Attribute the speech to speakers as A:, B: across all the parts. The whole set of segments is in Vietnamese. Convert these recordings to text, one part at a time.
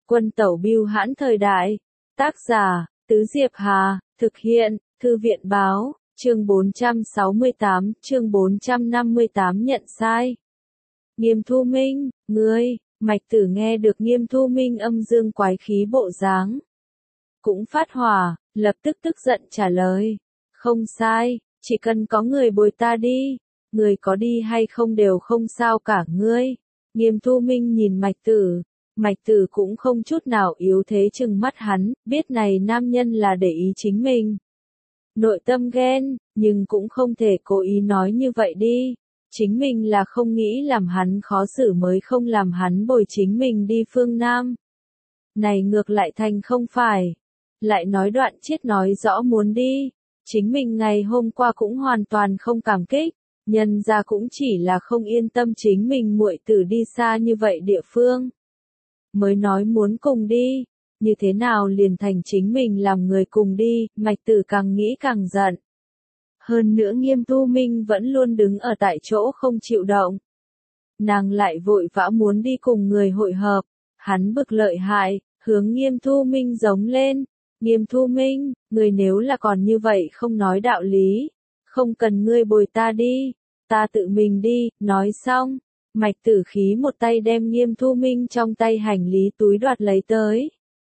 A: Quân tẩu bưu hãn thời đại. Tác giả, Tứ Diệp Hà, thực hiện, Thư viện báo, chương 468, chương 458 nhận sai. Nghiêm Thu Minh, ngươi, Mạch Tử nghe được Nghiêm Thu Minh âm dương quái khí bộ dáng. Cũng phát hỏa, lập tức tức giận trả lời. Không sai, chỉ cần có người bồi ta đi, người có đi hay không đều không sao cả ngươi. Nghiêm Thu Minh nhìn Mạch Tử cũng không chút nào yếu thế trừng mắt hắn, biết này nam nhân là để ý chính mình. Nội tâm ghen, nhưng cũng không thể cố ý nói như vậy đi. Chính mình là không nghĩ làm hắn khó xử mới không làm hắn bồi chính mình đi phương Nam. Này ngược lại thành không phải. Lại nói đoạn chết nói rõ muốn đi. Chính mình ngày hôm qua cũng hoàn toàn không cảm kích. Nhân ra cũng chỉ là không yên tâm chính mình muội tử đi xa như vậy địa phương. Mới nói muốn cùng đi. Như thế nào liền thành chính mình làm người cùng đi, Mạch Tử càng nghĩ càng giận. Hơn nữa Nghiêm Thu Minh vẫn luôn đứng ở tại chỗ không chịu động. Nàng lại vội vã muốn đi cùng người hội hợp. Hắn bực lợi hại, hướng Nghiêm Thu Minh giống lên. Nghiêm Thu Minh, người nếu là còn như vậy không nói đạo lý. Không cần ngươi bồi ta đi, ta tự mình đi, nói xong. Mạch Tử khí một tay đem Nghiêm Thu Minh trong tay hành lý túi đoạt lấy tới.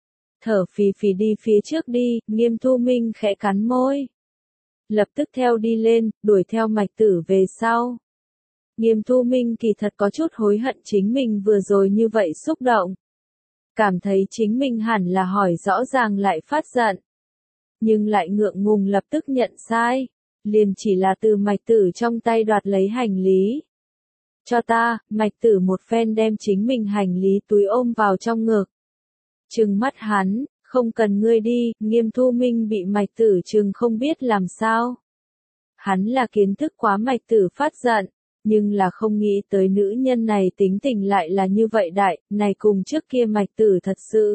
A: Thở phì phì đi phía trước đi, Nghiêm Thu Minh khẽ cắn môi. Lập tức theo đi lên, đuổi theo Mạch Tử về sau. Nghiêm Thu Minh kỳ thật có chút hối hận chính mình vừa rồi như vậy xúc động. Cảm thấy chính mình hẳn là hỏi rõ ràng lại phát giận. Nhưng lại ngượng ngùng lập tức nhận sai. Liền chỉ là từ Mạch Tử trong tay đoạt lấy hành lý. Cho ta, Mạch Tử một phen đem chính mình hành lý túi ôm vào trong ngực. Trừng mắt hắn, không cần ngươi đi, Nghiêm Thu Minh bị Mạch Tử trừng không biết làm sao. Hắn là kiến thức quá Mạch Tử phát giận, nhưng là không nghĩ tới nữ nhân này tính tình lại là như vậy đại, này cùng trước kia Mạch Tử thật sự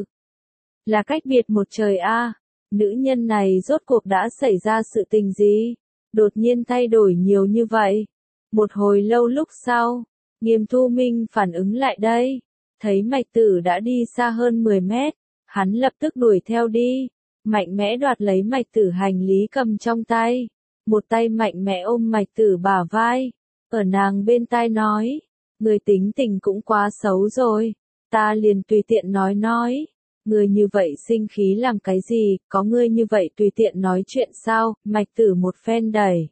A: là cách biệt một trời a. Nữ nhân này rốt cuộc đã xảy ra sự tình gì? Đột nhiên thay đổi nhiều như vậy. Một hồi lâu lúc sau, Nghiêm Thu Minh phản ứng lại đây, thấy Mạch Tử đã đi xa hơn 10 mét, hắn lập tức đuổi theo đi, mạnh mẽ đoạt lấy Mạch Tử hành lý cầm trong tay, một tay mạnh mẽ ôm Mạch Tử bả vai, ở nàng bên tai nói, người tính tình cũng quá xấu rồi, ta liền tùy tiện nói, người như vậy sinh khí làm cái gì, có ngươi như vậy tùy tiện nói chuyện sao, Mạch Tử một phen đẩy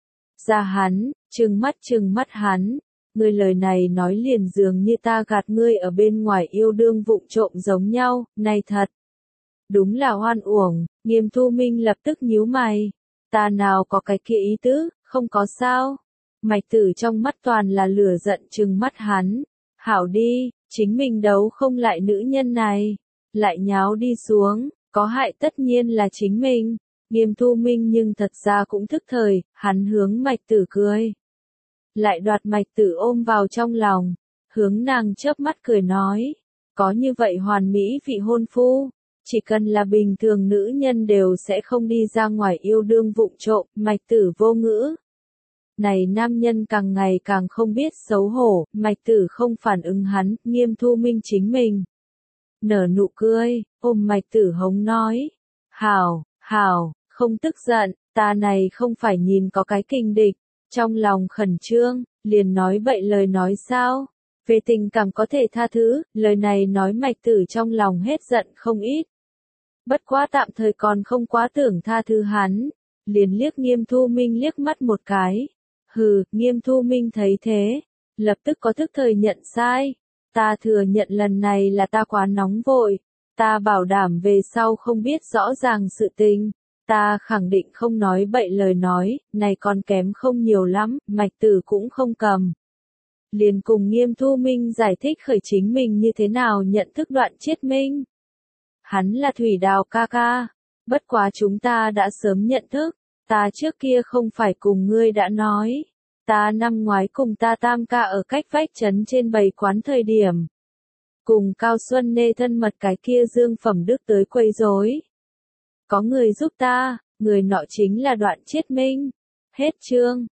A: ra hắn, trừng mắt hắn, ngươi lời này nói liền dường như ta gạt ngươi ở bên ngoài yêu đương vụng trộm giống nhau, này thật. Đúng là hoan uổng, Nghiêm Thu Minh lập tức nhíu mày, ta nào có cái kia ý tứ, không có sao. Mạch Tử trong mắt toàn là lửa giận trừng mắt hắn, hảo đi, chính mình đấu không lại nữ nhân này, lại nháo đi xuống, có hại tất nhiên là chính mình. Nghiêm Thu Minh nhưng thật ra cũng thức thời, hắn hướng Mạch Tử cười. Lại đoạt Mạch Tử ôm vào trong lòng, hướng nàng chớp mắt cười nói, có như vậy hoàn mỹ vị hôn phu, chỉ cần là bình thường nữ nhân đều sẽ không đi ra ngoài yêu đương vụng trộm, Mạch Tử vô ngữ. Này nam nhân càng ngày càng không biết xấu hổ, Mạch Tử không phản ứng hắn, Nghiêm Thu Minh chính mình. Nở nụ cười, ôm Mạch Tử hống nói, hảo, không tức giận, ta này không phải nhìn có cái kình địch, trong lòng khẩn trương, liền nói bậy lời nói sao, về tình cảm có thể tha thứ, lời này nói Mạch Tử trong lòng hết giận không ít. Bất quá tạm thời còn không quá tưởng tha thứ hắn, liền liếc Nghiêm Thu Minh liếc mắt một cái. Hừ, Nghiêm Thu Minh thấy thế, lập tức có thức thời nhận sai, ta thừa nhận lần này là ta quá nóng vội, ta bảo đảm về sau không biết rõ ràng sự tình. Ta khẳng định không nói bậy lời nói, này còn kém không nhiều lắm, Mạch Tử cũng không cầm. Liền cùng Nghiêm Thu Minh giải thích khởi chính mình như thế nào nhận thức Đoạn Chiết Minh. Hắn là Thủy Đào ca ca, bất quá chúng ta đã sớm nhận thức, ta trước kia không phải cùng ngươi đã nói, ta năm ngoái cùng ta tam ca ở cách vách trấn trên bày quán thời điểm. Cùng Cao Xuân Nê thân mật cái kia Dương Phẩm Đức tới quấy rối. Có người giúp ta, người nọ chính là Đoạn Chiết Minh. Hết chương.